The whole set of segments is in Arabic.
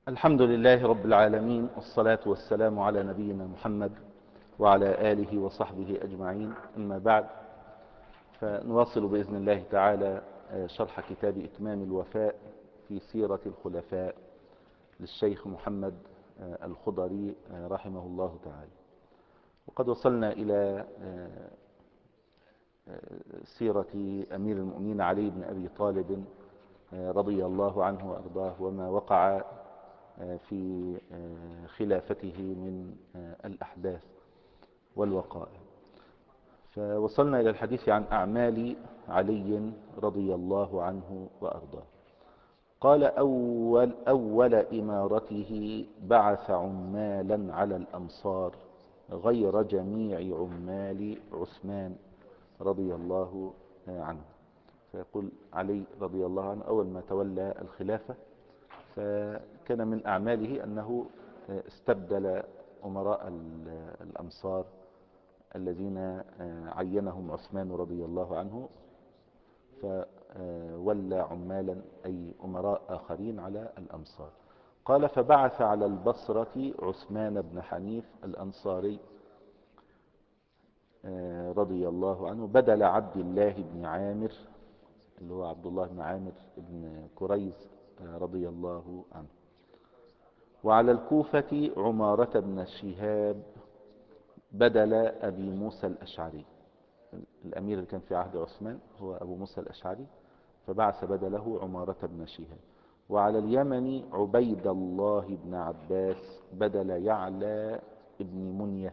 الحمد لله رب العالمين، والصلاة والسلام على نبينا محمد وعلى آله وصحبه أجمعين. أما بعد، فنواصل بإذن الله تعالى شرح كتاب إتمام الوفاء في سيرة الخلفاء للشيخ محمد الخضري رحمه الله تعالى. وقد وصلنا إلى سيرة أمير المؤمنين علي بن أبي طالب رضي الله عنه وأرضاه، وما وقع في خلافته من الأحداث والوقائع. فوصلنا إلى الحديث عن أعمال علي رضي الله عنه وأرضاه. قال: أول إمارته بعث عمالا على الأمصار غير جميع عمال عثمان رضي الله عنه. فيقول علي رضي الله عنه أول ما تولى الخلافة فكان من أعماله أنه استبدل أمراء الأمصار الذين عينهم عثمان رضي الله عنه، فولى عمالا أي أمراء آخرين على الأمصار. قال: فبعث على البصرة عثمان بن حنيف الأنصاري رضي الله عنه بدل عبد الله بن عامر، اللي هو عبد الله بن عامر بن كريز رضي الله عنه. وعلى الكوفة عمارة بن شهاب بدل أبي موسى الأشعري. الأمير اللي كان في عهد عثمان هو أبو موسى الأشعري، فبعث بدله عمارة بن شهاب. وعلى اليمن عبيد الله بن عباس بدل يعلى بن منية.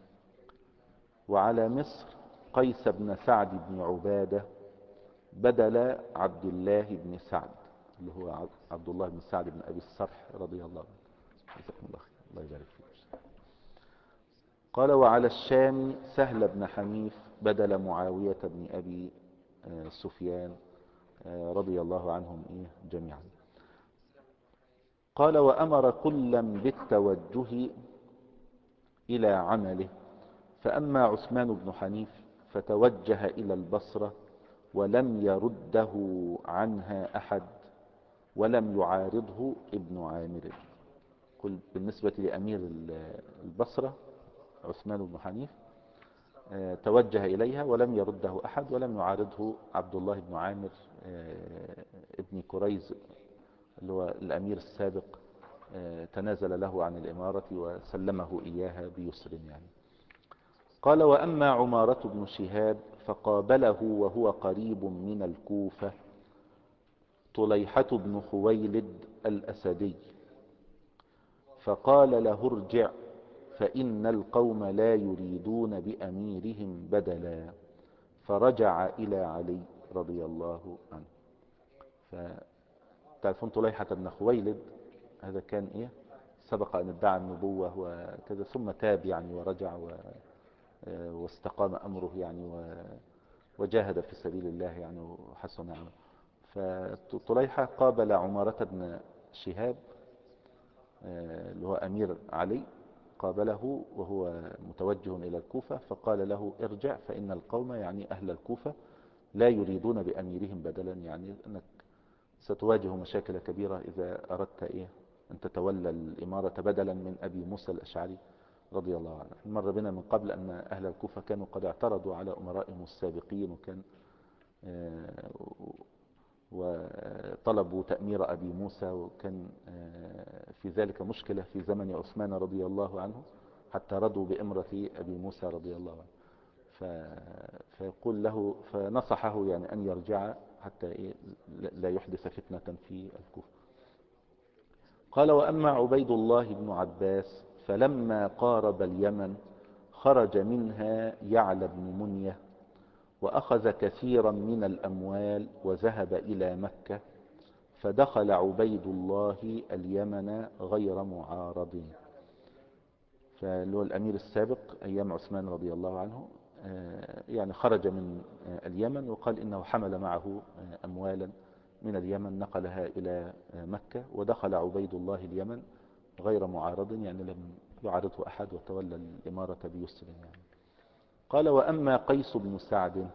وعلى مصر قيس بن سعد بن عبادة بدل عبد الله بن سعد، اللي هو عبد الله بن سعد بن أبي الصرح رضي الله عنه. جزاكم الله خير، الله يبارك فيك. قال: وعلى الشام سهل بن حنيف بدل معاوية بن أبي سفيان رضي الله عنهم جميعا. قال: وأمر كلا بالتوجه إلى عمله، فأما عثمان بن حنيف فتوجه إلى البصرة ولم يرده عنها أحد ولم يعارضه ابن عامر. قل بالنسبة لأمير البصرة عثمان بن حنيف توجه إليها ولم يرده أحد ولم يعارضه عبد الله بن عامر ابن كريز، اللي هو الأمير السابق، تنازل له عن الإمارة وسلمه إياها بيسر يعني. قال: وأما عمارة بن شهاب فقابله وهو قريب من الكوفة طليحة بن خويلد الأسدي، فقال له: ارجع فإن القوم لا يريدون بأميرهم بدلا. فرجع إلى علي رضي الله عنه. فتعرفون طليحة بن خويلد هذا كان سبق أن ادعى النبوة وكذا، ثم تاب يعني ورجع واستقام أمره يعني وجاهد في سبيل الله يعني وحسن عمله. فطليحة قابل عمارة بن شهاب اللي هو أمير علي، قابله وهو متوجه إلى الكوفة، فقال له: ارجع فإن القوم يعني أهل الكوفة لا يريدون بأميرهم بدلا، يعني أنك ستواجه مشاكل كبيرة إذا أردت أن تتولى الإمارة بدلا من أبي موسى الأشعري رضي الله عنه. مر بنا من قبل أن أهل الكوفة كانوا قد اعترضوا على أمرائهم السابقين، وكان وطلبوا تأمير أبي موسى، وكان في ذلك مشكلة في زمن عثمان رضي الله عنه حتى رضوا بإمرة أبي موسى رضي الله عنه. فيقول له، فنصحه يعني أن يرجع حتى لا يحدث فتنة في الكوفة. قال: وأما عبيد الله بن عباس فلما قارب اليمن خرج منها يعلى بن منية وأخذ كثيرا من الأموال وذهب إلى مكة، فدخل عبيد الله اليمن غير معارض. فاللي هو الأمير السابق أيام عثمان رضي الله عنه يعني خرج من اليمن، وقال إنه حمل معه أموالا من اليمن نقلها إلى مكة، ودخل عبيد الله اليمن غير معارض، يعني لم يعارضه أحد وتولى الإمارة بيسر يعني. قال: وأما قيس بن سعد،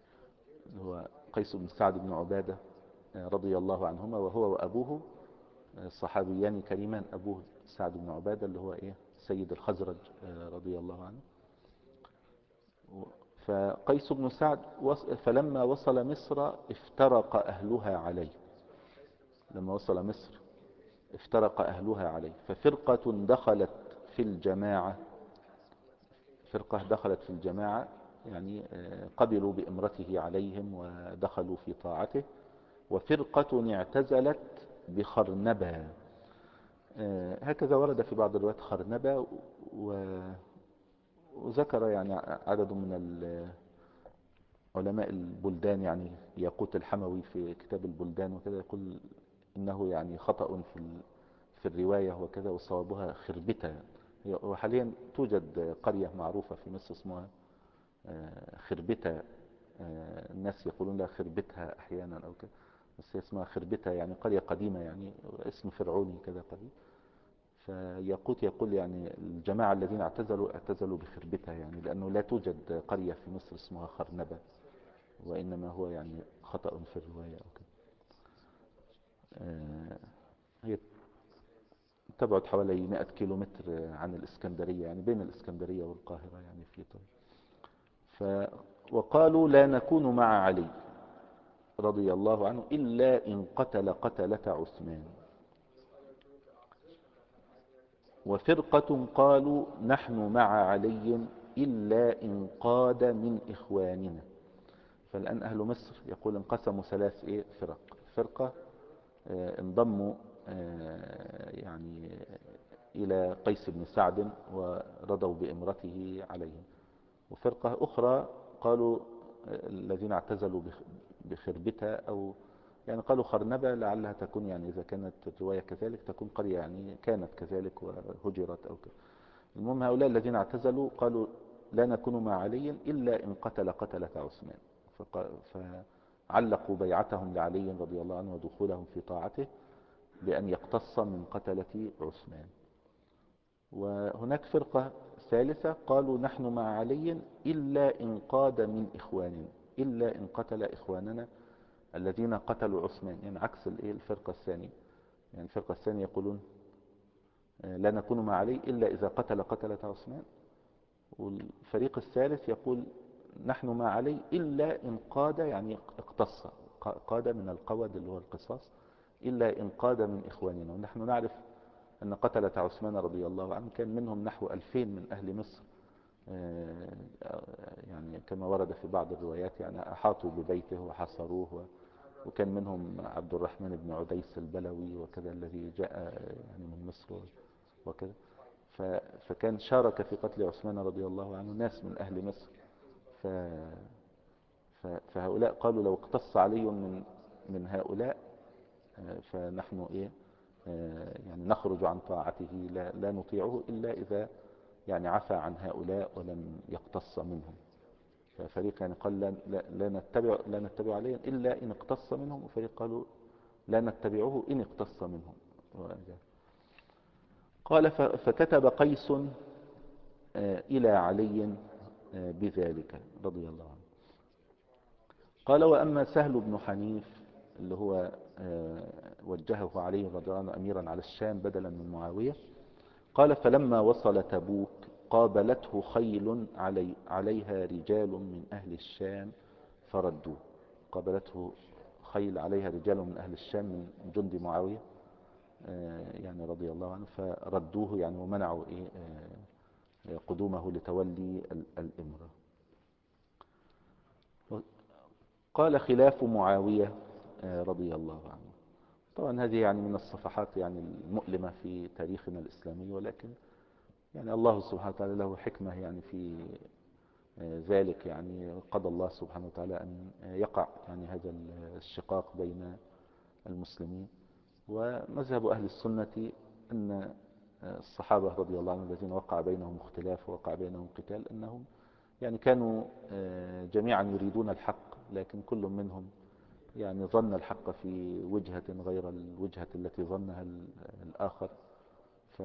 هو قيس بن سعد بن عبادة رضي الله عنهما، وهو وأبوه صحابيان كريمان، أبوه سعد بن عبادة اللي هو إيه سيد الخزرج رضي الله عنه. فقيس بن سعد فلما وصل مصر افترق أهلها عليه. لما وصل مصر افترق أهلها عليه، ففرقة دخلت في الجماعة، فرقة دخلت في الجماعة يعني قبلوا بإمرته عليهم ودخلوا في طاعته، وفرقة اعتزلت بخرنبة. هكذا ورد في بعض الروايات خرنبة، وذكر يعني عدد من علماء البلدان، يعني ياقوت الحموي في كتاب البلدان وكذا يقول إنه يعني خطأ في الرواية وكذا، وصوابها خربتة. وحاليا توجد قرية معروفة في مصر اسمها خربتة، الناس يقولون لها خربتها أحيانا أو كذا، بس هي اسمها خربتة، يعني قرية قديمة، يعني اسم فرعوني كذا قديم. فياقوت يقول يعني الجماعة الذين اعتزلوا بخربتها، يعني لأنه لا توجد قرية في مصر اسمها خرنبة، وإنما هو يعني خطأ في الرواية أو كده. هي تبعد حوالي 100 كيلومتر عن الإسكندرية، يعني بين الإسكندرية والقاهرة يعني في طريق. وقالوا لا نكون مع علي رضي الله عنه إلا إن قتل قتلة عثمان. وفرقة قالوا نحن مع علي إلا إن قاد من إخواننا. فالآن أهل مصر يقول انقسموا ثلاث فرق. فرقة انضموا يعني إلى قيس بن سعد ورضوا بإمرته عليهم. وفرقة أخرى قالوا الذين اعتزلوا بخربتة، أو يعني قالوا خرنبة، لعلها تكون يعني إذا كانت الرواية كذلك تكون قرية يعني كانت كذلك وهجرت أو كذا. المهم هؤلاء الذين اعتزلوا قالوا لا نكون مع علي إلا إن قتل قتلة عثمان. فعلقوا بيعتهم لعلي رضي الله عنه ودخولهم في طاعته بأن يقتص من قتلة عثمان. وهناك فرقة ثالثة قالوا نحن مع علي إلا إن قاد من إخواننا، إلا إن قتل إخواننا الذين قتلوا عثمان، يعني عكس الفرقة الثانية. يعني الفرقة الثانية يقولون لا نكون مع علي إلا إذا قتل قتلة عثمان، والفريق الثالث يقول نحن مع علي إلا إن قاد، يعني اقتص، قاد من القود اللي هو القصاص، إلا إن قاد من إخواننا. ونحن نعرف أن قتلة عثمان رضي الله عنه كان منهم نحو 2000 من أهل مصر، يعني كما ورد في بعض الروايات يعني أحاطوا ببيته وحصروه، وكان منهم عبد الرحمن بن عديس البلوي وكذا الذي جاء يعني من مصر وكذا. فكان شارك في قتل عثمان رضي الله عنه ناس من أهل مصر. فهؤلاء قالوا لو اقتص علي من هؤلاء فنحن يعني نخرج عن طاعته، لا نطيعه إلا إذا يعني عفى عن هؤلاء ولم يقتص منهم. ففريق يعني قال لا نتبع عليا إلا إن اقتص منهم، وفريق قالوا لا نتبعه إن اقتص منهم. قال فكتب قيس إلى علي بذلك رضي الله عنه. قال وأما سهل بن حنيف اللي هو وجهه علي رضي الله عنه أميرا على الشام بدلا من معاوية، قال فلما وصل تبوك قابلته خيل عليها رجال من أهل الشام فردوه. قابلته خيل عليها رجال من أهل الشام من جند معاوية يعني رضي الله عنه، فردوه يعني ومنعوا قدومه لتولي الإمرة. قال خلاف معاوية رضي الله عنه. طبعا هذه يعني من الصفحات يعني المؤلمة في تاريخنا الإسلامي، ولكن يعني الله سبحانه وتعالى له حكمة يعني في ذلك. يعني قضى الله سبحانه وتعالى أن يقع يعني هذا الشقاق بين المسلمين. ومذهب أهل السنة أن الصحابة رضي الله عنهم الذين وقع بينهم اختلاف ووقع بينهم قتال أنهم يعني كانوا جميعا يريدون الحق، لكن كل منهم يعني ظن الحق في وجهة غير الوجهة التي ظنها الآخر. ف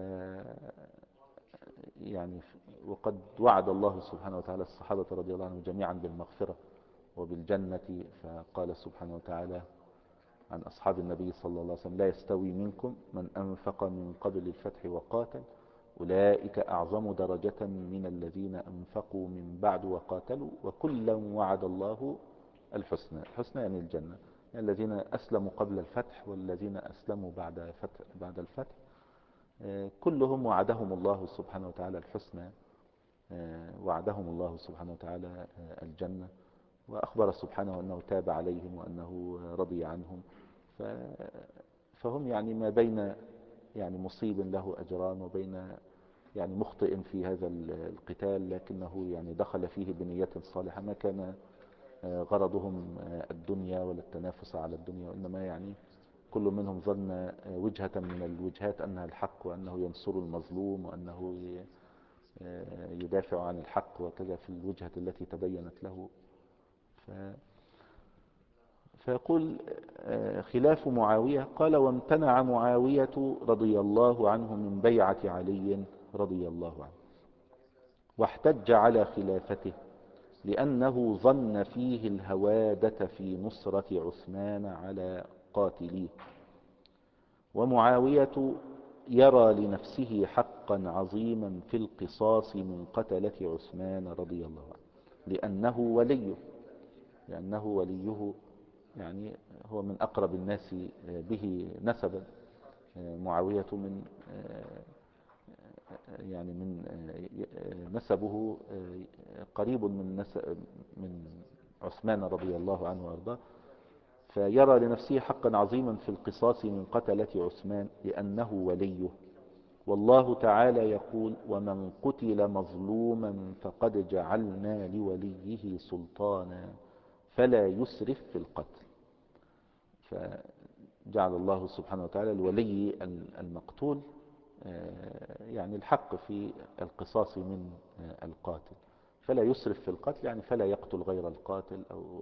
يعني وقد وعد الله سبحانه وتعالى الصحابة رضي الله عنهم جميعا بالمغفرة وبالجنة، فقال سبحانه وتعالى عن أصحاب النبي صلى الله عليه وسلم: لا يستوي منكم من أنفق من قبل الفتح وقاتل أولئك أعظم درجة من الذين أنفقوا من بعد وقاتلوا وكلا وعد الله الحسنى. الحسنى يعني الجنة. يعني الذين أسلموا قبل الفتح والذين أسلموا بعد الفتح كلهم وعدهم الله سبحانه وتعالى الحسنى، وعدهم الله سبحانه وتعالى الجنة، وأخبر سبحانه أنه تاب عليهم وأنه رضي عنهم. فهم يعني ما بين يعني مصيب له أجران وبين يعني مخطئ في هذا القتال، لكنه يعني دخل فيه بنية صالحة، ما كان غرضهم الدنيا ولا التنافس على الدنيا، وإنما يعني كل منهم ظن وجهة من الوجهات أنها الحق، وأنه ينصر المظلوم، وأنه يدافع عن الحق، وكذا في الوجهة التي تبينت له. فيقول خلاف معاوية، قال: وامتنع معاوية رضي الله عنه من بيعة علي رضي الله عنه، واحتج على خلافته لأنه ظن فيه الهوادة في نصرة عثمان على قاتليه، ومعاوية يرى لنفسه حقا عظيما في القصاص من قتلة عثمان رضي الله عنه لأنه وليه، يعني هو من أقرب الناس به نسبا. معاوية من يعني من نسبه قريب من عثمان رضي الله عنه وارضاه، فيرى لنفسه حقا عظيما في القصاص من قتلة عثمان لأنه وليه. والله تعالى يقول: ومن قتل مظلوما فقد جعلنا لوليه سلطانا فلا يسرف في القتل. فجعل الله سبحانه وتعالى الولي المقتول يعني الحق في القصاص من القاتل، فلا يسرف في القتل، يعني فلا يقتل غير القاتل، أو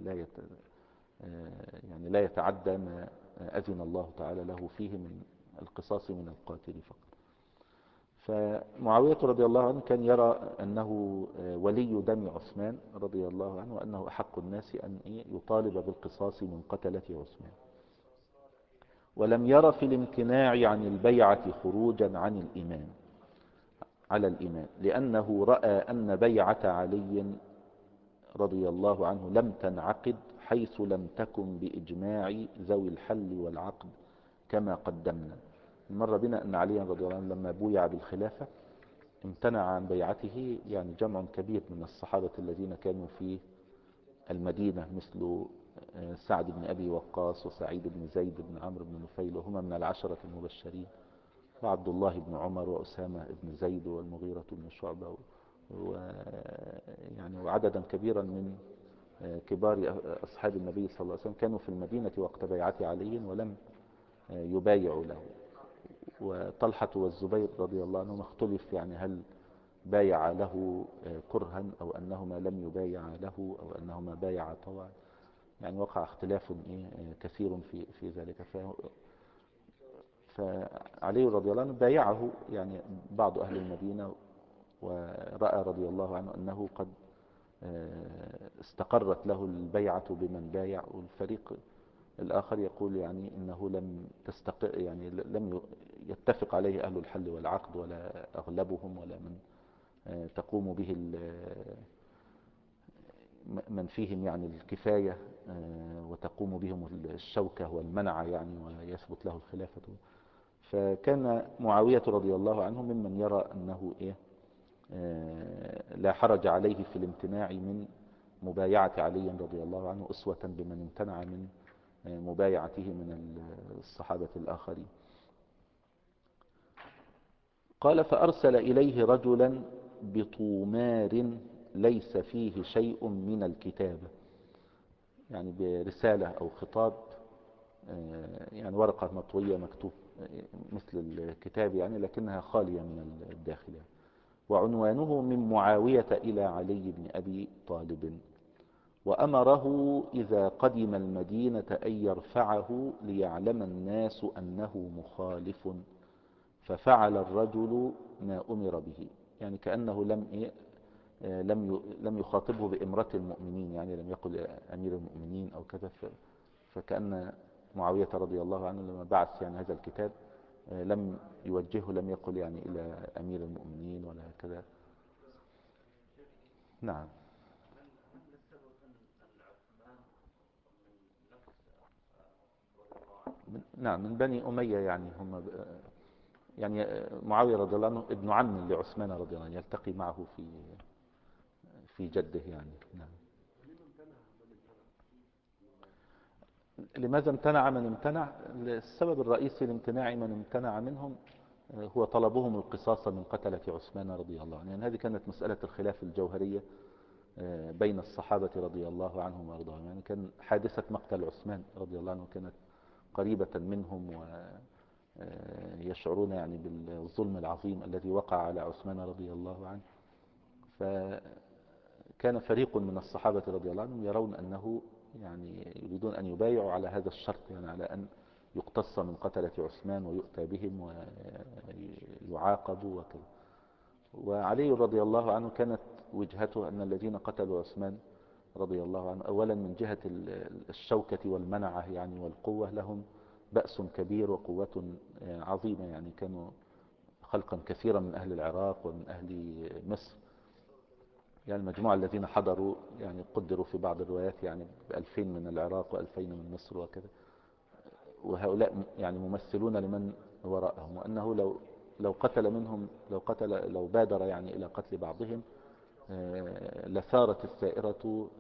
يعني لا يتعدى ما أذن الله تعالى له فيه من القصاص من القاتل فقط. فمعاوية رضي الله عنه كان يرى أنه ولي دم عثمان رضي الله عنه، وأنه أحق الناس أن يطالب بالقصاص من قتلة عثمان، ولم ير في الامتناع عن البيعة خروجا على الإمام، لأنه رأى أن بيعة علي رضي الله عنه لم تنعقد حيث لم تكن بإجماع ذوي الحل والعقد كما قدمنا. مر بنا أن علي رضي الله عنه لما بويع بالخلافة امتنع عن بيعته يعني جمع كبير من الصحابة الذين كانوا في المدينة، مثل سعد بن أبي وقاص وسعيد بن زيد بن عمرو بن نفيل، وهما من العشرة المبشرين، وعبد الله بن عمر وأسامة بن زيد والمغيرة بن شعبة، يعني وعددا كبيرا من كبار أصحاب النبي صلى الله عليه وسلم كانوا في المدينة وقت بيعة علي ولم يبايعوا له. وطلحة والزبير رضي الله عنهم اختلف، يعني هل بايع له كرها أو أنهما لم يبايع له أو أنهما بايع طوعا، يعني وقع اختلاف كثير في ذلك. فعلي رضي الله عنه بايعه يعني بعض أهل المدينة، ورأى رضي الله عنه أنه قد استقرت له البيعة بمن بايع، والفريق الآخر يقول يعني إنه لم تستقر، يعني لم يتفق عليه أهل الحل والعقد ولا أغلبهم ولا من تقوم به من فيهم يعني الكفاية وتقوم بهم الشوكة والمنع يعني ويثبت له الخلافة. فكان معاوية رضي الله عنه ممن يرى أنه لا حرج عليه في الامتناع من مبايعة علي رضي الله عنه، أسوة بمن امتنع من مبايعته من الصحابة الآخرين. قال: فأرسل إليه رجلا بطومار ليس فيه شيء من الكتابة، يعني برسالة أو خطاب، يعني ورقة مطوية مكتوب مثل الكتاب يعني، لكنها خالية من الداخل، وعنوانه: من معاوية إلى علي بن أبي طالب، وأمره إذا قدم المدينة أن يرفعه ليعلم الناس أنه مخالف، ففعل الرجل ما أمر به. يعني كأنه لم يخاطبه بإمرة المؤمنين، يعني لم يقل أمير المؤمنين أو كذا، فكأن معاوية رضي الله عنه لما بعث يعني هذا الكتاب لم يوجهه، لم يقل يعني إلى أمير المؤمنين ولا كذا. نعم. نعم، من بني أمية يعني هم يعني معاوية رضي الله عنه ابن عم لعثمان رضي الله عنه، يلتقي معه في جده يعني. نعم. لماذا امتنع من امتنع؟ السبب الرئيسي لامتناع من امتنع منهم هو طلبهم القصاص من قتلة عثمان رضي الله عنه. يعني هذه كانت مسألة الخلاف الجوهرية بين الصحابة رضي الله عنهم وارضاهم. يعني كان حادثة مقتل عثمان رضي الله عنه كانت قريبة منهم، ويشعرون يعني بالظلم العظيم الذي وقع على عثمان رضي الله عنه. فكان فريق من الصحابة رضي الله عنهم يرون أنه يعني يريدون أن يبايعوا على هذا الشرط، يعني على أن يقتص من قتلة عثمان ويؤتى بهم ويعاقبوا وكذا. وعلي رضي الله عنه كانت وجهته أن الذين قتلوا عثمان رضي الله عنه أولا من جهة الشوكة والمنعة يعني والقوة، لهم بأس كبير وقوة عظيمة، يعني كانوا خلقا كثيرا من أهل العراق ومن أهل مصر. يعني المجموعة الذين حضروا يعني قدروا في بعض الروايات يعني ب2000 من العراق و2000 من مصر وكذا. وهؤلاء يعني ممثلون لمن وراءهم، وأنه لو قتل منهم، لو بادر يعني إلى قتل بعضهم لثارت الثائرة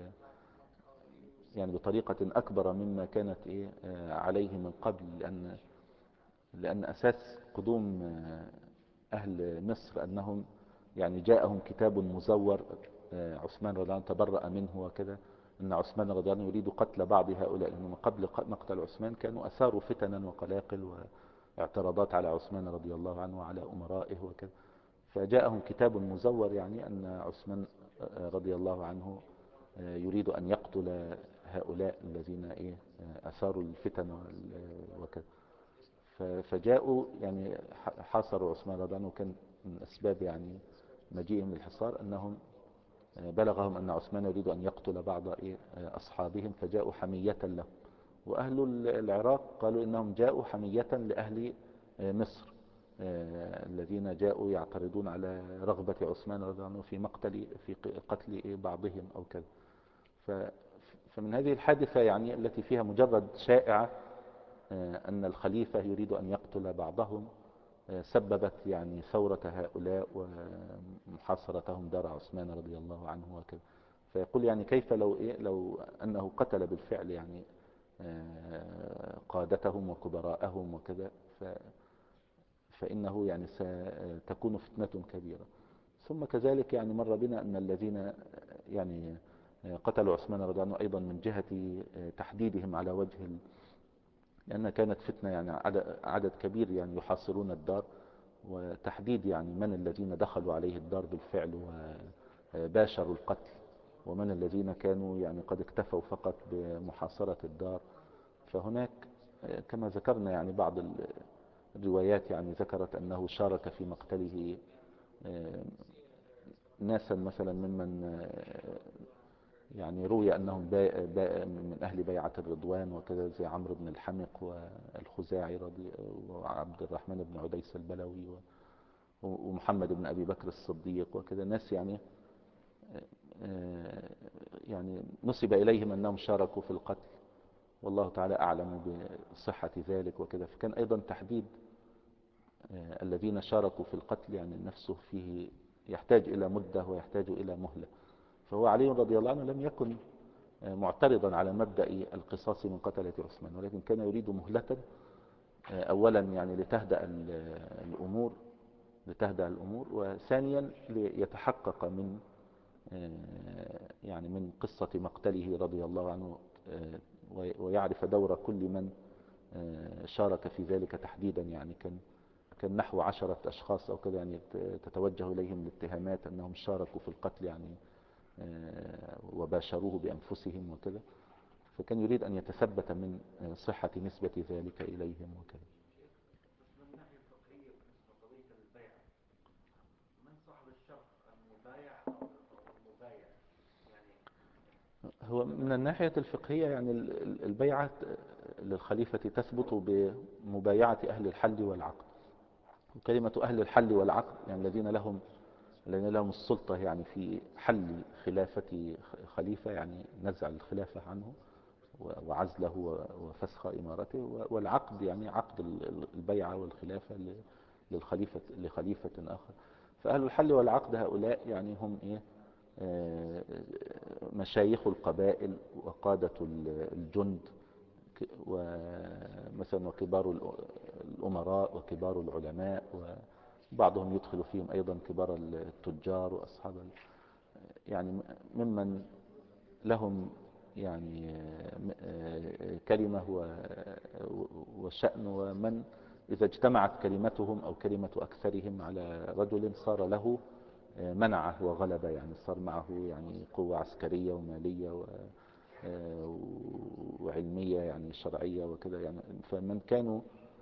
يعني بطريقة أكبر مما كانت عليه من قبل. لأن أساس قدوم أهل مصر أنهم يعني جاءهم كتاب مزور، عثمان رضي الله عنه تبرأ منه وكذا، أن عثمان رضي الله عنه يريد قتل بعض هؤلاء، لأنهم قبل مقتل عثمان كانوا أثاروا فتنا وقلاقل واعتراضات على عثمان رضي الله عنه وعلى أمرائه وكذا. فجاءهم كتاب مزور يعني أن عثمان رضي الله عنه يريد أن يقتل هؤلاء الذين أثاروا الفتن وكذا. فجاءوا يعني حاصروا عثمان رضي الله عنه. كان من أسباب يعني مجيئهم للحصار أنهم بلغهم أن عثمان يريد أن يقتل بعض أصحابهم، فجاءوا حمية له. وأهل العراق قالوا إنهم جاءوا حمية لأهل مصر الذين جاءوا يعترضون على رغبة عثمان رضي الله عنه في قتل بعضهم أو كذا. فمن هذه الحادثة يعني التي فيها مجرد شائعة أن الخليفة يريد أن يقتل بعضهم سببت يعني ثورة هؤلاء ومحاصرتهم دار عثمان رضي الله عنه وكذا. فيقول يعني كيف لو أنه قتل بالفعل يعني قادتهم وكبراءهم وكذا، فإنه يعني ستكون فتنة كبيرة. ثم كذلك يعني مر بنا أن الذين يعني قتلوا عثمان رضي الله عنه أيضا من جهة تحديدهم على وجه لأن كانت فتنة يعني عدد كبير يعني يحاصرون الدار، وتحديد يعني من الذين دخلوا عليه الدار بالفعل وباشروا القتل، ومن الذين كانوا يعني قد اكتفوا فقط بمحاصرة الدار. فهناك كما ذكرنا يعني بعض الروايات يعني ذكرت أنه شارك في مقتله ناسا مثلا ممن يعني روي أنهم من أهل بيعة الرضوان وكذا، زي عمرو بن الحمق والخزاعي وعبد الرحمن بن عديس البلوي ومحمد بن أبي بكر الصديق وكذا، ناس يعني نسب إليهم أنهم شاركوا في القتل، والله تعالى أعلم بصحة ذلك وكذا. فكان أيضا تحديد الذين شاركوا في القتل يعني نفسه فيه يحتاج إلى مدة ويحتاج إلى مهلة. فهو علي رضي الله عنه لم يكن معترضا على مبدأ القصاص من قتلة عثمان، ولكن كان يريد مهلة أولا يعني لتهدأ الأمور، وثانيا ليتحقق من يعني من قصة مقتله رضي الله عنه، ويعرف دور كل من شارك في ذلك تحديدا. يعني كان نحو 10 أشخاص أو كذا يعني تتوجه إليهم الاتهامات أنهم شاركوا في القتل يعني وباشروه بأنفسهم وكذا. فكان يريد أن يتثبت من صحة نسبة ذلك إليهم وكذا. من الناحية الفقهية بالنسبة لقضية البيع، من صاحب الشرط المبايع أو المبايع؟ يعني هو من الناحية الفقهية يعني البيعة للخليفة تثبت بمبايعة أهل الحل والعقد. وكلمة أهل الحل والعقد يعني الذين لهم السلطة يعني في حل خلافة خليفة، يعني نزع الخلافة عنه وعزله وفسخ إمارته، والعقد يعني عقد البيعة والخلافة لخليفة آخر. فأهل الحل والعقد هؤلاء يعني هم إيه؟ مشايخ القبائل وقادة الجند، ومثلا وكبار الأمراء وكبار العلماء، وبعضهم يدخل فيهم أيضا كبار التجار وأصحاب يعني ممن لهم يعني كلمة وشأن، ومن إذا اجتمعت كلمتهم أو كلمة أكثرهم على رجل صار له منعه وغلبة، يعني صار معه يعني قوة عسكرية ومالية وعلمية يعني شرعية وكذا يعني. فمن كانوا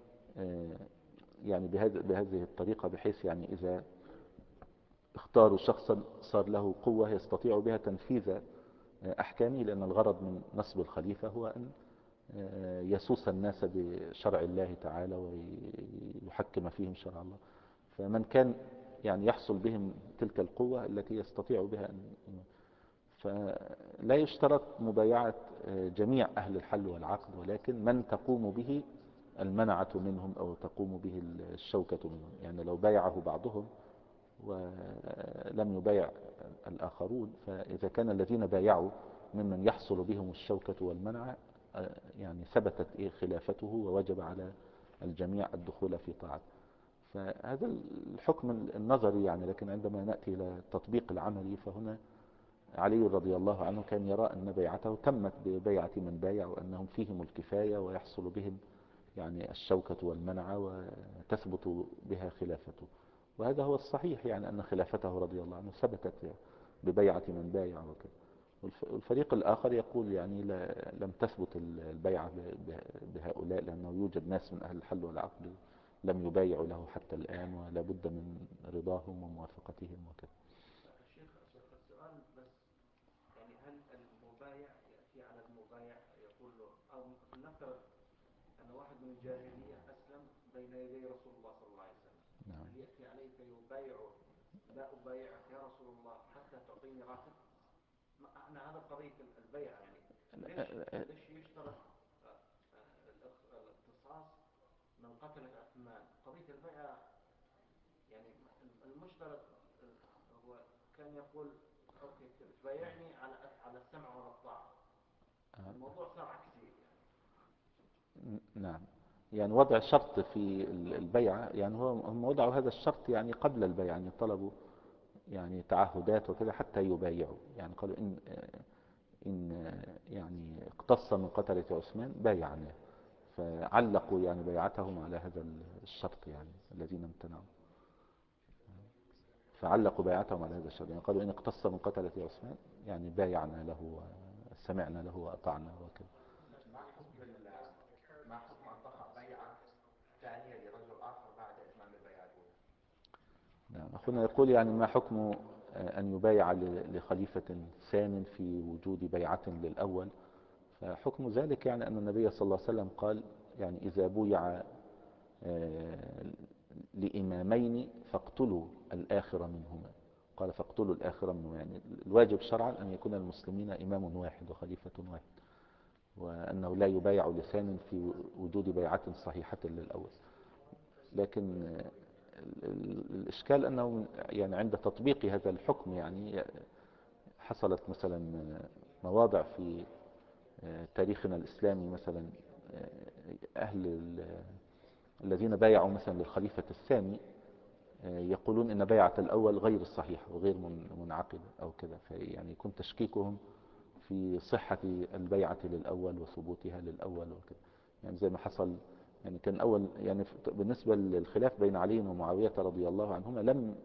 يعني بهذه الطريقة، بحيث يعني إذا اختاروا شخصا صار له قوة يستطيع بها تنفيذ أحكامه، لأن الغرض من نصب الخليفة هو أن يسوس الناس بشرع الله تعالى ويحكم فيهم شرع الله. فمن كان يعني يحصل بهم تلك القوة التي يستطيع بها فلا يشترط مبايعة جميع أهل الحل والعقد، ولكن من تقوم به المنعة منهم أو تقوم به الشوكة منهم. يعني لو بايعه بعضهم ولم يبايع الآخرون، فإذا كان الذين بايعوا ممن يحصل بهم الشوكة والمنع يعني ثبتت خلافته ووجب على الجميع الدخول في طاعته. فهذا الحكم النظري يعني. لكن عندما نأتي إلى التطبيق العملي، فهنا علي رضي الله عنه كان يرى أن بيعته تمت ببيعة من بايع، وأنهم فيهم الكفاية ويحصل بهم يعني الشوكة والمنع وتثبت بها خلافته. وهذا هو الصحيح، يعني أن خلافته رضي الله عنه ثبتت ببيعة من بايع وكذا. والفريق الآخر يقول يعني لم تثبت البيعة بهؤلاء، لأنه يوجد ناس من أهل الحل والعقد لم يبايعوا له حتى الآن، ولا بد من رضاهم وموافقتهم وكذا. الشيخ السؤال بس، يعني هل المبايع يأتي على المبايع يقول له، أو نفترض أن واحد من الجاهلية أسلم بين يدي رسول الله صلى الله عليه وسلم، نعم. هل يأتي عليه فيبايعه؟ لا أبايعك يا رسول الله حتى تعطيني راتب. أنا هذا قضية البيع يعني. ليش يشترط الاختصاص من قتلة عثمان؟ قضية البيع يعني المشترط هو كان يقول أوكي تبايعني على السمع والطاعة. الموضوع صار عكسي يعني. نعم. يعني وضع شرط في البيعة، يعني هم وضعوا هذا الشرط يعني قبل البيع، يعني طلبوا يعني تعهدات وكذا حتى يبايعوا. يعني قالوا إن يعني اقتص من قتلة عثمان بايعنا، فعلقوا يعني بيعتهم على هذا الشرط يعني الذين امتنعوا. فعلقوا بيعتهم على هذا الشرط، يعني قالوا إن اقتص من قتلة عثمان يعني بايعنا له وسمعنا له وأطعنا وكذا. ما حكم أن تقع بيعة ثانية لرجل آخر بعد إتمام البيعة الأولى؟ نعم. أخونا يقول يعني ما حكم أن يبايع لخليفة ثان في وجود بيعة للأول؟ فحكم ذلك يعني أن النبي صلى الله عليه وسلم قال يعني إذا بويع لإمامين فاقتلوا الآخر منهما. قال فاقتلوا الآخر منهما، يعني الواجب شرعا أن يكون المسلمين إمام واحد وخليفة واحد، وأنه لا يبايع لثان في وجود بيعة صحيحة للأول. لكن الإشكال أنه يعني عند تطبيق هذا الحكم يعني حصلت مثلا مواضع في تاريخنا الإسلامي، مثلا الذين بايعوا مثلا للخليفة الثاني يقولون إن بيعة الأول غير صحيحة وغير منعقدة أو كذا، فيعني يكون تشكيكهم في صحة البيعة للأول وثبوتها للأول وكذا. يعني زي ما حصل يعني كان أول يعني بالنسبة للخلاف بين علي ومعاوية رضي الله عنهما،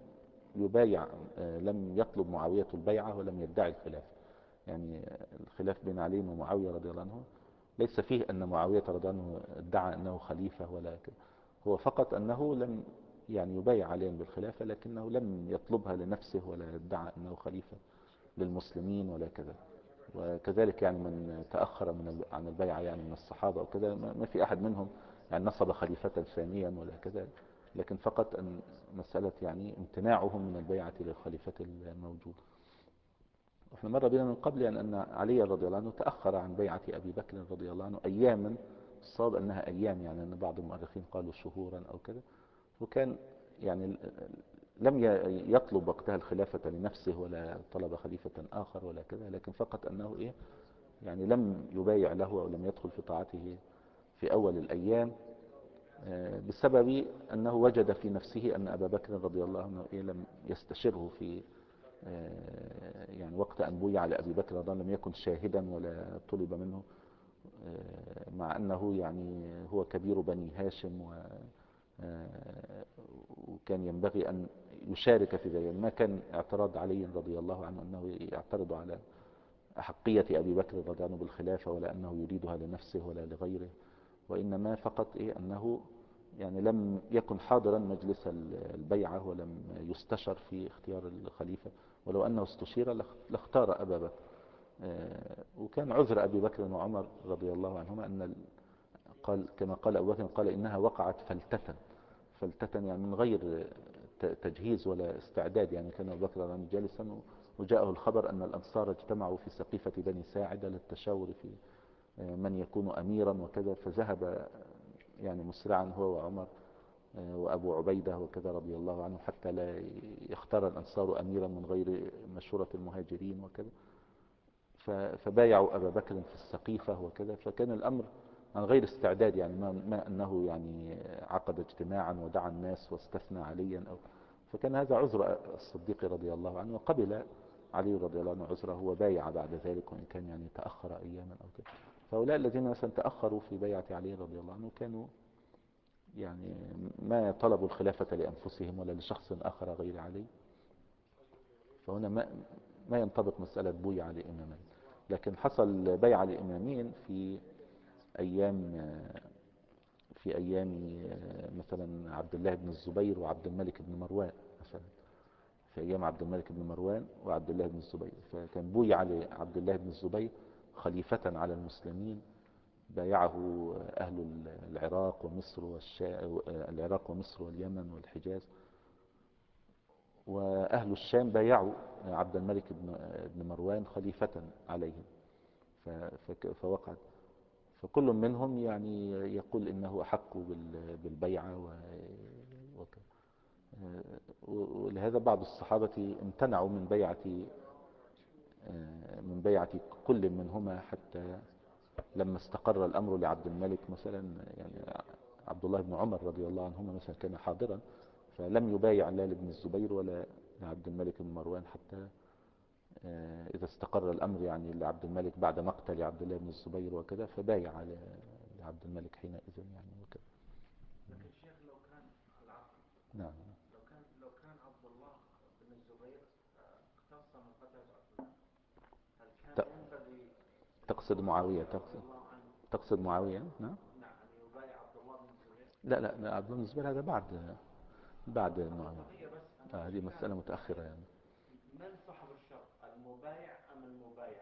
لم يطلب معاوية البيعة ولم يدعي الخلاف. يعني الخلاف بين علي ومعاوية رضي الله عنه ليس فيه أن معاوية رضي الله عنه ادعى أنه خليفة ولا كذا، هو فقط أنه لم يعني يبايع عليا بالخلافة، لكنه لم يطلبها لنفسه ولا ادعى أنه خليفة للمسلمين ولا كذا. وكذلك يعني من تأخر عن البيعة يعني من الصحابة وكذا، ما في أحد منهم يعني نصب خليفة ثانيا ولا كذا، لكن فقط أن مسألة يعني امتناعهم من البيعة للخليفة الموجود. احنا مر بنا من قبل يعني أن علي رضي الله عنه تأخر عن بيعة أبي بكر رضي الله عنه أياما، الصواب أنها أيام، يعني أن بعض المؤرخين قالوا شهورا أو كذا، وكان يعني لم يطلب وقتها الخلافة لنفسه ولا طلب خليفة آخر ولا كذا، لكن فقط أنه إيه يعني لم يبايع له أو لم يدخل في طاعته في أول الأيام، بسبب أنه وجد في نفسه أن أبا بكر رضي الله عنه إيه لم يستشره في يعني وقت أن بويع لأبي بكر رضي الله عنه لم يكن شاهدا ولا طلب منه، مع أنه يعني هو كبير بني هاشم وكان ينبغي أن يشارك في ذلك. ما كان اعتراض علي رضي الله عنه أنه يعترض على أحقية أبي بكر رضي الله عنه بالخلافة، ولا أنه يريدها لنفسه ولا لغيره، وإنما فقط أنه يعني لم يكن حاضرا مجلس البيعة ولم يستشر في اختيار الخليفة، ولو أنه استشير لاختار أبا بكر. وكان عذر أبي بكر وعمر رضي الله عنهما أن قال كما قال أبو بكر، قال إنها وقعت فلتة يعني من غير تجهيز ولا استعداد، يعني كان أبو بكر جالسا وجاءه الخبر أن الأنصار اجتمعوا في سقيفة بني ساعدة للتشاور في من يكون أميرا وكذا، فذهب يعني مسرعا هو وعمر وأبو عبيدة وكذا رضي الله عنه حتى لا يختار الأنصار أميرا من غير مشورة المهاجرين وكذا، فبايعوا أبا بكر في السقيفة وكذا، فكان الأمر عن غير استعداد، يعني ما أنه يعني عقد اجتماعا ودعا الناس واستثنى عليا فكان هذا عذر الصديق رضي الله عنه، وقبل علي رضي الله عنه عذره وبايع بعد ذلك، وإن كان يعني تأخر أياما أو كذا. فهؤلاء الذين مثلا تأخروا في بيعة علي رضي الله عنه كانوا يعني ما طلبوا الخلافة لأنفسهم ولا لشخص آخر غير علي، فهنا ما ينطبق مسألة بويع لإمامين. لكن حصل بيع لإمامين في أيام مثلا عبد الله بن الزبير وعبد الملك بن مروان مثلا، في أيام عبد الملك بن مروان وعبد الله بن الزبير، فكان بويع لعبد الله بن الزبير خليفة على المسلمين، بايعه أهل العراق ومصر العراق ومصر واليمن والحجاز، وأهل الشام بايعوا عبد الملك بن مروان خليفة عليهم، فوقعت، فكل منهم يعني يقول إنه أحق بالبيعة ولهذا بعض الصحابة امتنعوا من بيعة كل منهما، حتى لما استقر الأمر لعبد الملك مثلا، يعني عبد الله بن عمر رضي الله عنهما مثلا كان حاضرا، فلم يبايع لا لابن الزبير ولا لعبد الملك بن مروان حتى إذا استقر الأمر يعني لعبد الملك بعد مقتل عبد الله بن الزبير وكذا، فبايع لعبد الملك حينئذ يعني وكذا. لكن شيخ لو كان العفو، نعم، لو كان عبد الله بن الزبير اقتص من قتل عثمان، هل كان ينبغي تقصد معاوية؟ رضي الله عنه تقصد معاوية؟ نعم. نعم يبايع عبد الله بن الزبير؟ لا عبد الله بن الزبير هذا بعد معاوية، بس هذه مسألة متأخرة يعني. من صاحب الشرط، المبايع أم المبايع؟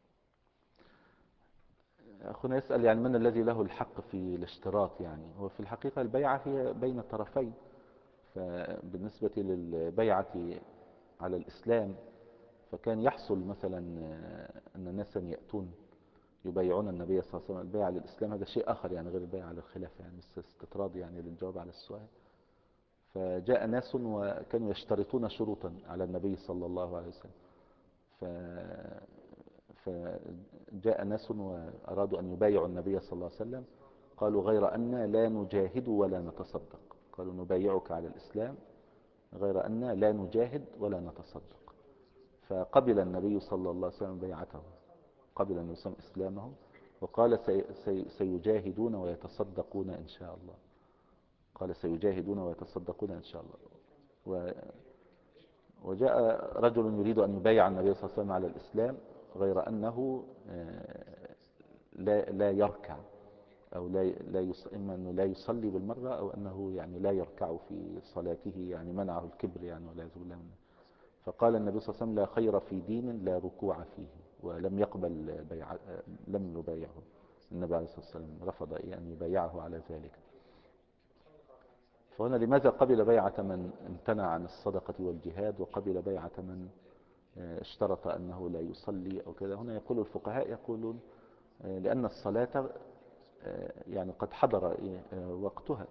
أخونا يسأل يعني من الذي له الحق في الاشتراط، يعني هو في الحقيقة البيعة هي بين الطرفين، فبالنسبة للبيعة على الإسلام فكان يحصل مثلا أن ناسا يأتون يبايعون النبي صلى الله عليه وسلم. البيعة على الإسلام هذا شيء آخر يعني غير البيعة على الخلافة، يعني استطراد يعني للجواب على السؤال. فجاء ناس وكانوا يشترطون شروطا على النبي صلى الله عليه وسلم، فجاء ناس وأرادوا أن يبايعوا النبي صلى الله عليه وسلم، قالوا غير أن لا نجاهد ولا نتصدق، قالوا نبايعك على الإسلام غير أن لا نجاهد ولا نتصدق. فقبل النبي صلى الله عليه وسلم بيعته، قبل النبي صلى الله عليه وسلم إسلامهم، وقال سيجاهدون ويتصدقون إن شاء الله، قال سيجاهدون ويتصدقون إن شاء الله. وجاء رجل يريد أن يبايع النبي صلى الله عليه وسلم على الإسلام غير أنه لا يركع، أو إما أنه لا يصلي بالمرة، أو أنه يعني لا يركع في صلاته، يعني منعه الكبر يعني والعياذ بالله منه. فقال النبي صلى الله عليه وسلم لا خير في دين لا ركوع فيه ولم يقبل لم يبايعه. النبي عليه الصلاة والسلام رفض أن يبايعه على ذلك. فهنا لماذا قبل بيعة من امتنع عن الصدقة والجهاد وقبل بيعة من اشترط أنه لا يصلي أو كذا؟ هنا يقول الفقهاء يقولون لأن الصلاة يعني قد حضر وقتها،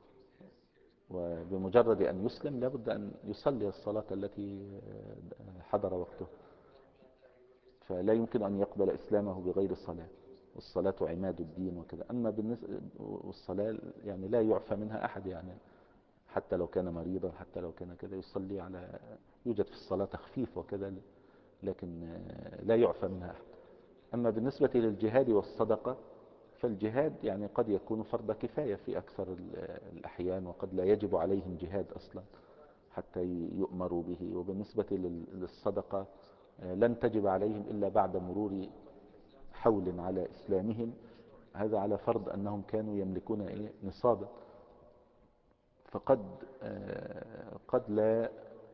وبمجرد أن يسلم لابد أن يصلي الصلاة التي حضر وقتها، فلا يمكن أن يقبل إسلامه بغير صلاة، والصلاة عماد الدين وكذا. أما بالنسبة والصلاة يعني لا يعفى منها أحد، يعني حتى لو كان مريضا، حتى لو كان كذا يصلي على، يوجد في الصلاة تخفيف وكذا، لكن لا يعفى منها أحد. أما بالنسبة للجهاد والصدقة، فالجهاد يعني قد يكون فرض كفاية في أكثر الأحيان، وقد لا يجب عليهم جهاد أصلا حتى يؤمروا به. وبالنسبة للصدقة لن تجب عليهم إلا بعد مرور حول على إسلامهم، هذا على فرض أنهم كانوا يملكون نصابا، فقد قد لا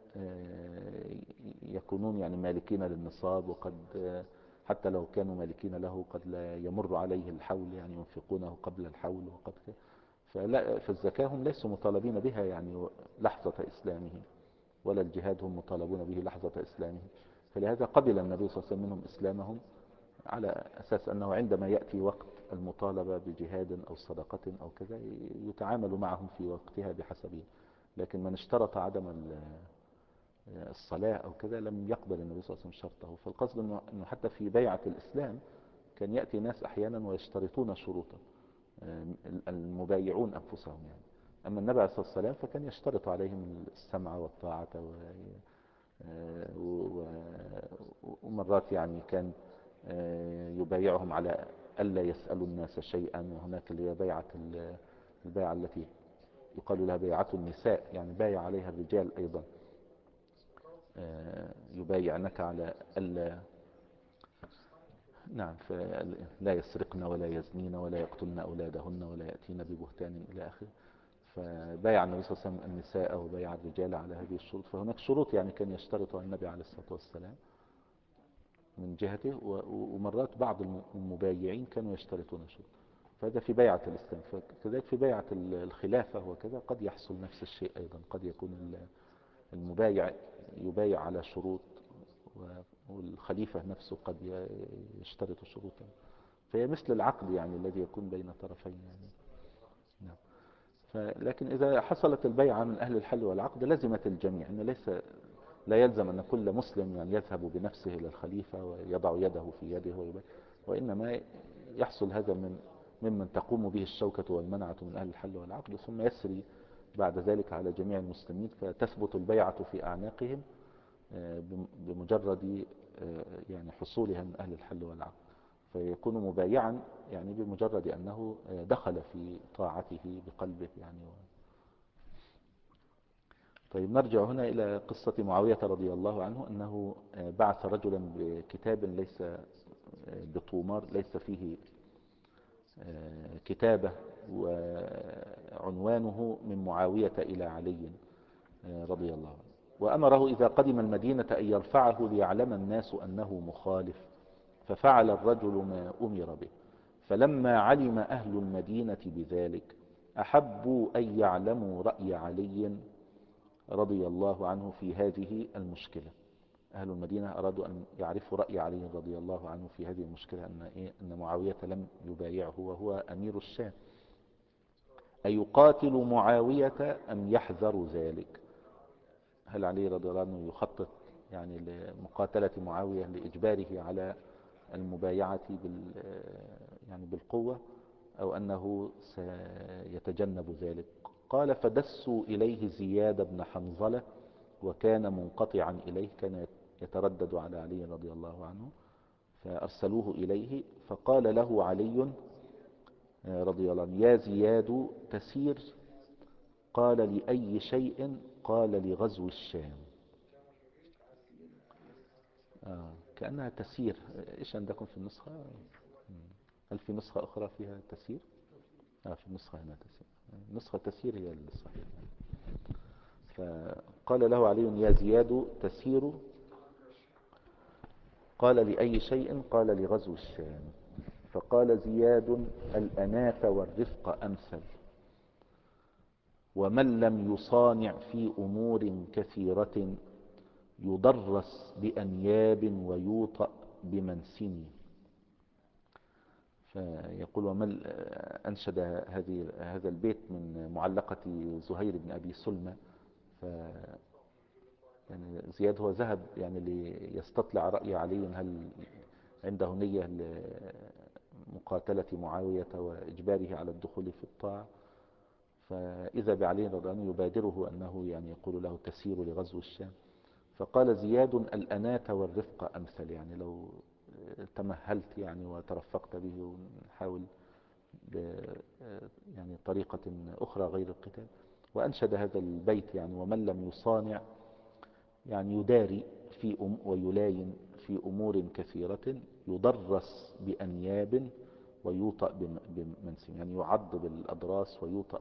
يكونون يعني مالكين للنصاب، وقد حتى لو كانوا مالكين له قد لا يمر عليه الحول، يعني ينفقونه قبل الحول وقد فلا، فالزكاة هم ليسوا مطالبين بها يعني لحظة إسلامهم، ولا الجهاد هم مطالبون به لحظة إسلامهم. فلهذا قبل النبي صلى الله عليه وسلم منهم إسلامهم على أساس أنه عندما يأتي وقت المطالبة بجهاد أو صدقة أو كذا يتعامل معهم في وقتها بحسبه. لكن من اشترط عدم الصلاة أو كذا لم يقبل النبي صلى الله عليه وسلم شرطه. فالقصد أنه حتى في بيعة الإسلام كان يأتي ناس أحيانا ويشترطون شروطا، المبايعون أنفسهم يعني. أما النبي عليه الصلاة والسلام فكان يشترط عليهم السمع والطاعة ومرات يعني كان يبايعهم على ألا يسألوا الناس شيئا. وهناك اللي هي البيعة التي يقال لها بيعة النساء، يعني بايع عليها الرجال أيضا، يبايعنك على ألا، نعم، لا يسرقن ولا يزنين ولا يقتلن أولادهن ولا يأتين ببهتان إلى آخره. فبايع النبي صلى الله عليه وسلم النساء وبايع الرجال على هذه الشروط. فهناك شروط يعني كان يشترطها النبي عليه الصلاة والسلام من جهته، ومرات بعض المبايعين كانوا يشترطون شروط. فهذا في بيعة الإسلام. فكذلك في بيعة الخلافة وكذا قد يحصل نفس الشيء أيضا، قد يكون المبايع يبايع على شروط والخليفة نفسه قد يشترط شروطا. فهي مثل العقد يعني الذي يكون بين طرفين يعني. نعم. لكن إذا حصلت البيعة من أهل الحل والعقد لزمت الجميع، إن لا يلزم أن كل مسلم يعني يذهب بنفسه إلى الخليفة ويضع يده في يده وإنما يحصل هذا ممن تقوم به الشوكة والمنعة من أهل الحل والعقد، ثم يسري بعد ذلك على جميع المسلمين، فتثبت البيعة في أعناقهم بمجرد يعني حصولها من أهل الحل والعقد، فيكون مبايعا يعني بمجرد أنه دخل في طاعته بقلبه يعني. طيب نرجع هنا إلى قصة معاوية رضي الله عنه، أنه بعث رجلا بكتاب ليس بطومار، ليس فيه كتابة، وعنوانه من معاوية إلى علي رضي الله عنه، وأمره إذا قدم المدينة أن يرفعه ليعلم الناس أنه مخالف، ففعل الرجل ما أمر به. فلما علم أهل المدينة بذلك أحبوا أن يعلموا رأي علي رضي الله عنه في هذه المشكلة. أهل المدينة أرادوا أن يعرفوا رأي علي رضي الله عنه في هذه المشكلة، أن معاوية لم يبايعه وهو أمير الشام، أيقاتل معاوية أم يحذر ذلك؟ هل علي رضي الله عنه يخطط يعني لمقاتلة معاوية لإجباره على المبايعة يعني بالقوة، أو أنه سيتجنب ذلك؟ قال فدسوا إليه زياد بن حنظلة، وكان منقطعا إليه، كان يتردد على علي رضي الله عنه، فأرسلوه إليه. فقال له علي رضي الله عنه يا زياد تسير؟ قال لأي شيء؟ قال لغزو الشام. كأنها تسير. إيش عندكم في النسخة؟ هل في نسخة أخرى فيها تسير؟ في النسخة هنا تسير، نسخة تسير هي الصحيح. فقال له علي يا زياد تسير؟ قال لأي شيء؟ قال لغزو الشام. فقال زياد: الأناة والرفق أمثل، ومن لم يصانع في أمور كثيرة يضرس بأنياب ويوطأ بمنسن. فيقول ومن أنشد هذا البيت من معلقة زهير بن أبي سلمى. يعني زياد هو ذهب يعني ليستطلع رأي علي هل عنده نية لمقاتلة معاوية وإجباره على الدخول في الطاعة. فإذا بعلي رضي الله عنه يبادره أنه يعني يقول له تسير لغزو الشام. فقال زياد: الأناة والرفق أمثل، يعني لو تمهلت يعني وترفقت به، ونحاول يعني طريقة أخرى غير القتال. وأنشد هذا البيت يعني ومن لم يصانع يعني يداري ويلاين في أمور كثيرة، يضرس بأنياب ويوطأ بمنسم، يعني يعض بالأضراس ويوطأ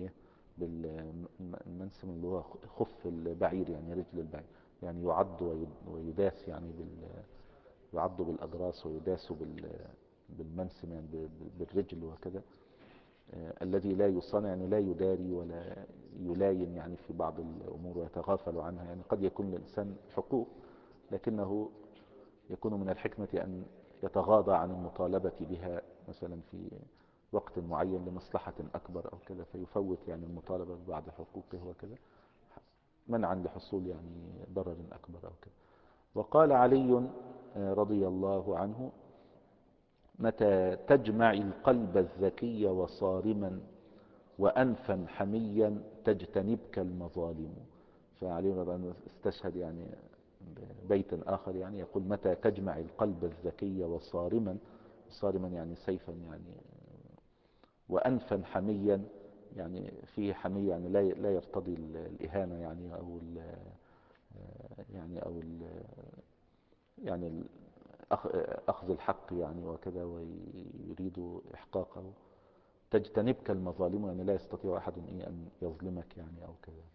بالمنسم اللي هو خف البعير، يعني رجل البعير، يعني يعض ويداس، يعني يعض بالأضراس ويداس بالمنسم، يعني بالرجل وكذا. الذي لا يصنع يعني لا يداري ولا يلاين يعني في بعض الأمور ويتغافل عنها. يعني قد يكون للإنسان حقوق، لكنه يكون من الحكمة أن يتغاضى عن المطالبة بها مثلا في وقت معين لمصلحة أكبر أو كذا، فيفوت يعني المطالبة ببعض حقوقه وكذا منعا لحصول يعني ضرر أكبر أو كذا. وقال علي رضي الله عنه: متى تجمع القلب الذكي وصارما، وأنفا حميا تجتنبك المظالم. فعلي رضي الله عنه استشهد يعني بيت آخر يعني يقول: متى تجمع القلب الذكي وصارما، صارما يعني سيفا يعني، وأنفا حميا يعني فيه حمية، يعني لا يرتضي الإهانة يعني أو يعني أخذ الحق يعني وكذا، ويريد إحقاقه. تجتنبك المظالم يعني لا يستطيع أحد أن يظلمك يعني أو كذا.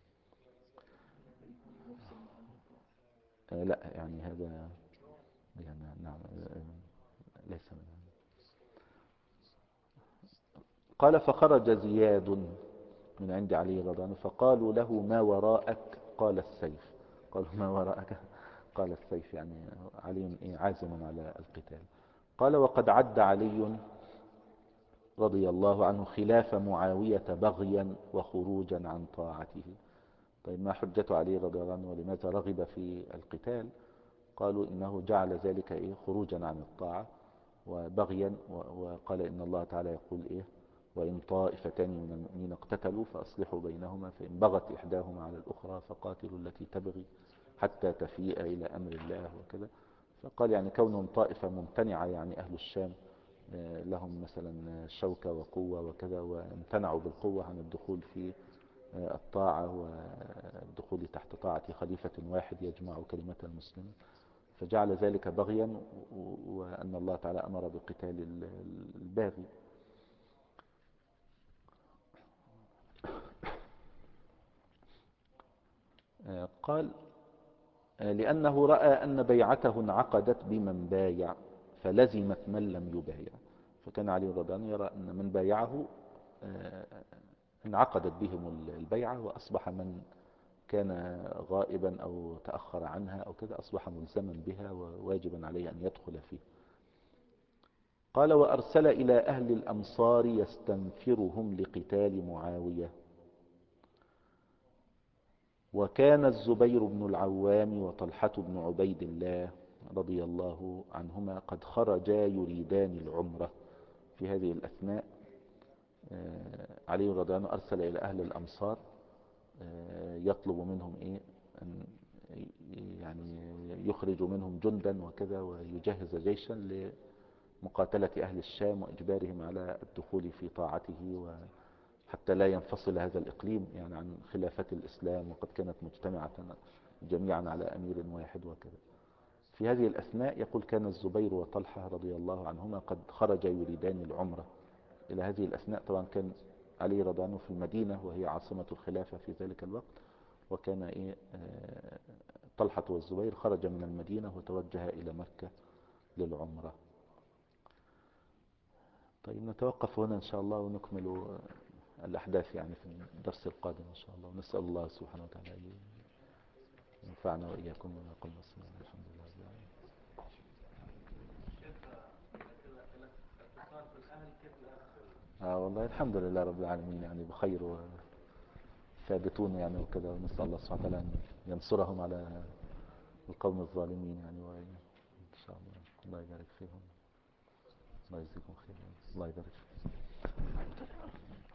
لا يعني هذا يعني نعم ليس منها. قال: فخرج زياد من عند علي رضي الله عنه فقالوا له: ما وراءك؟ قال: السيف. قالوا: ما وراءك؟ قال: السيف، يعني علي عازم على القتال. قال: وقد عد علي رضي الله عنه خلاف معاوية بغيا وخروجا عن طاعته. طيب ما حجة علي رضي الله عنه ولماذا رغب في القتال؟ قالوا إنه جعل ذلك خروجا عن الطاعة وبغيا، وقال إن الله تعالى يقول وإن طائفتان من المؤمنين اقتتلوا فأصلحوا بينهما، فإن بغت إحداهما على الأخرى فقاتلوا التي تبغي حتى تفيء إلى أمر الله وكذا. فقال يعني كونهم طائفة ممتنعة، يعني أهل الشام لهم مثلا شوكة وقوة وكذا، وامتنعوا بالقوة عن الدخول في الطاعة والدخول تحت طاعة خليفة واحد يجمع كلمة المسلمين، فجعل ذلك بغيا، وأن الله تعالى أمر بقتال الباغي. قال: لأنه رأى أن بيعته انعقدت بمن بايع فلزمت من لم يبايع. فكان علي رضي الله عنه يرى أن من بايعه انعقدت بهم البيعة، وأصبح من كان غائبا أو تأخر عنها أو كذا أصبح ملزما بها وواجبا عليه أن يدخل فيه. قال: وأرسل إلى أهل الأمصار يستنفرهم لقتال معاوية. وكان الزبير بن العوام وطلحة بن عبيد الله رضي الله عنهما قد خرجا يريدان العمرة. في هذه الأثناء علي رضي الله عنه أرسل إلى أهل الأمصار يطلب منهم أن يعني يخرج منهم جندا وكذا، ويجهز جيشا لمقاتلة أهل الشام وإجبارهم على الدخول في طاعته، وحتى لا ينفصل هذا الإقليم يعني عن خلافة الإسلام، وقد كانت مجتمعة جميعا على أمير واحد وكذا. في هذه الأثناء يقول: كان الزبير وطلحة رضي الله عنهما قد خرج يريدان العمرة. إلى هذه الأثناء طبعا كان علي رضي الله عنه في المدينة وهي عاصمة الخلافة في ذلك الوقت، وكان طلحة والزبير خرج من المدينة وتوجه إلى مكة للعمرة. طيب نتوقف هنا إن شاء الله ونكمل الأحداث يعني في الدرس القادم إن شاء الله، ونسأل الله سبحانه وتعالى أن ينفعنا وإياكم وما قلنا وسمعنا. الحمد لله رب العالمين. شيخ الاتصال بالأهل كيف يؤثر؟ والله الحمد لله رب العالمين، يعني بخير وثابتون يعني وكذا، ونسأل الله سبحانه وتعالى أن ينصرهم على القوم الظالمين يعني، وإن شاء الله. الله يبارك فيهم، الله يجزيكم خير، الله يبارك فيكم.